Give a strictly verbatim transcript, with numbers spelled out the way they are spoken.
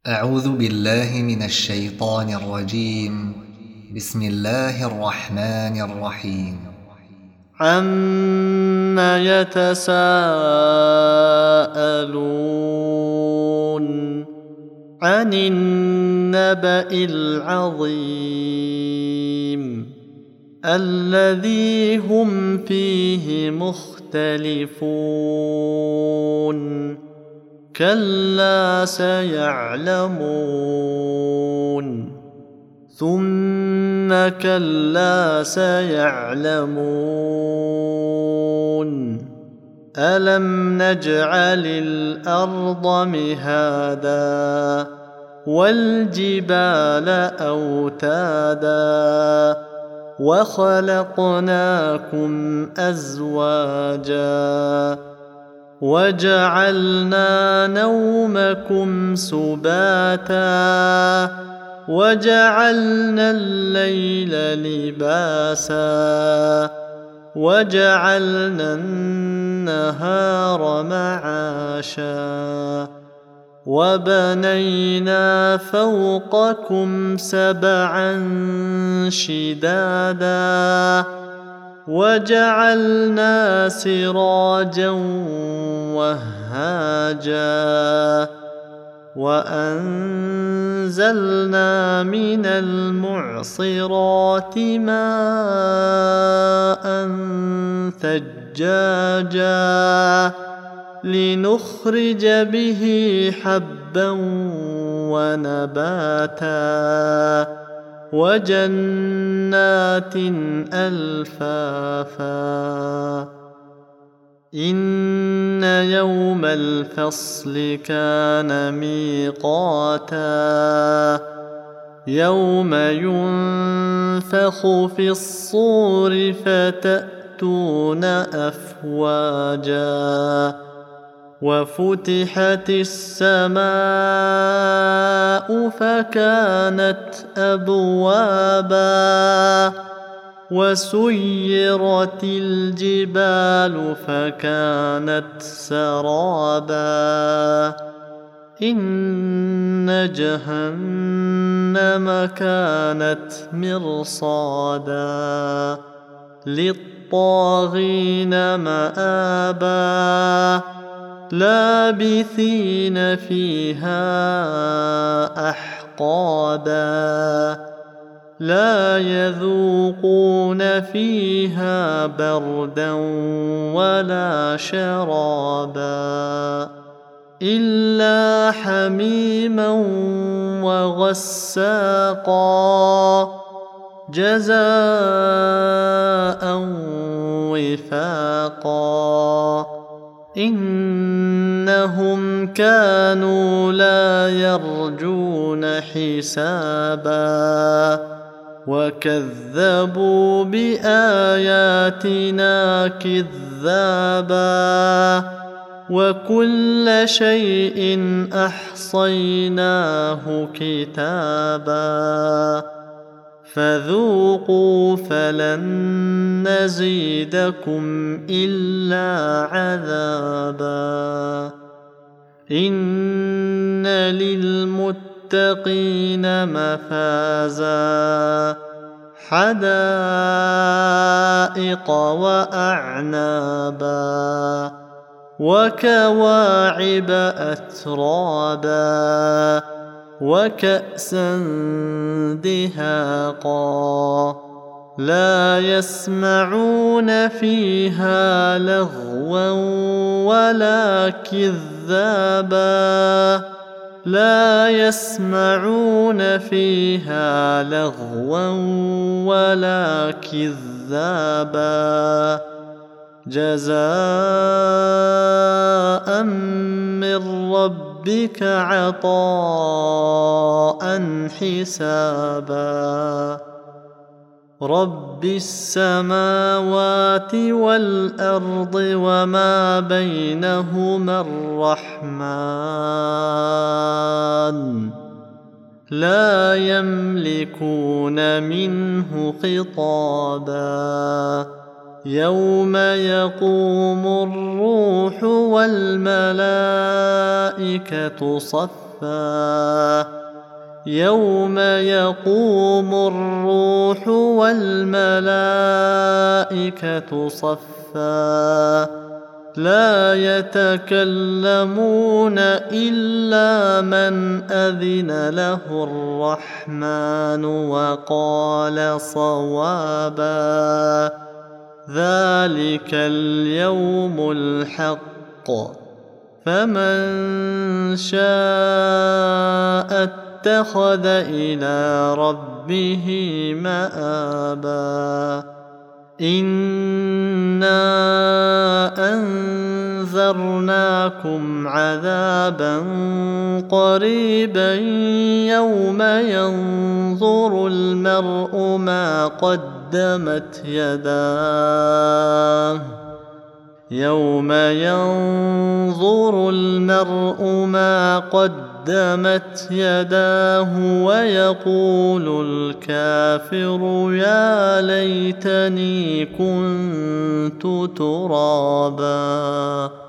أعوذ بالله من الشيطان الرجيم. بسم الله الرحمن الرحيم. عَمَّ يَتَسَاءَلُونَ عَنِ النَّبَإِ الْعَظِيمِ الَّذِي هُمْ فِيهِ مُخْتَلِفُونَ كَلَّا سَيَعْلَمُونَ ثُمَّ كَلَّا سَيَعْلَمُونَ أَلَمْ نَجْعَلِ الْأَرْضَ مِهَادًا وَالْجِبَالَ أَوْتَادًا وَخَلَقْنَاكُمْ أَزْوَاجًا وَجَعَلْنَا نَوْمَكُمْ سُبَاتًا وَجَعَلْنَا اللَّيْلَ لِبَاسًا وَجَعَلْنَا النَّهَارَ مَعَاشًا وَبَنَيْنَا فَوْقَكُمْ سَبْعًا شِدَادًا وَجَعَلْنَا سِرَاجًا وَهَّاجًا وَأَنزَلْنَا مِنَ الْمُعْصِرَاتِ مَاءً ثَجَّاجًا لِنُخْرِجَ بِهِ حَبًّا وَنَبَاتًا وَجَنَّاتٍ أَلْفَافًا إِنَّ يَوْمَ الْفَصْلِ كَانَ مِيقَاتًا يَوْمَ يُنفَخُ فِي الصُّورِ فَتَأْتُونَ أَفْوَاجًا وَفُتِحَتِ السَّمَاءُ فَكَانَتْ أَبْوَابًا وَسُيِّرَتِ الْجِبَالُ فَكَانَتْ سَرَابًا إِنَّ جَهَنَّمَ كَانَتْ مِرْصَادًا لِلطَّاغِينَ مَآبًا لَابِثِينَ فِيهَا أَحْقَابًا لَا يَذُوقُونَ فِيهَا بَرْدًا وَلَا شَرَابًا إِلَّا حَمِيمًا وَغَسَّاقًا جَزَاءً وِفَاقًا إِنَّهُمْ كَانُوا لَا يَرْجُونَ حِسَابًا وَكَذَّبُوا بِآيَاتِنَا كِذَّابًا وَكُلَّ شَيْءٍ أَحْصَيْنَاهُ كِتَابًا فَذُوقُوا فَلَن نَّزِيدَكُمْ إِلَّا عَذَابًا إِنَّ لِلْمُتَّقِينَ مَفَازًا حَدَائِقَ وَأَعْنَابًا وَكَوَاعِبَ أَتْرَابًا وَكَأْسًا دِهَاقًا لَا يَسْمَعُونَ فِيهَا لَغْوًا وَلَا كِذَّابًا لَا يَسْمَعُونَ فِيهَا لَغْوًا وَلَا كِذَّابًا جَزَاءً مِّن رَّبِّكَ عَطَاءً حِسَابًا رَبِّ السَّمَاوَاتِ وَالْأَرْضِ وَمَا بَيْنَهُمَا الرَّحْمَنُ لَا يَمْلِكُونَ مِنْهُ خِطَابًا يَوْمَ يَقُومُ الرُّوحُ وَالْمَلَائِكَةُ صَفًّا صفا يوم يقوم الروح والملائكة صفا لا يتكلمون إلا من أذن له الرحمن وقال صوابا ذلك اليوم الحق فمن شاء اتخذ إلى ربه مآبا إنا أنذرناكم عذابا قريبا يوم ينظر المرء ما قدمت يداه يوم ينظر المرء ما قدمت يداه ويقول الكافر يا ليتني كنت ترابا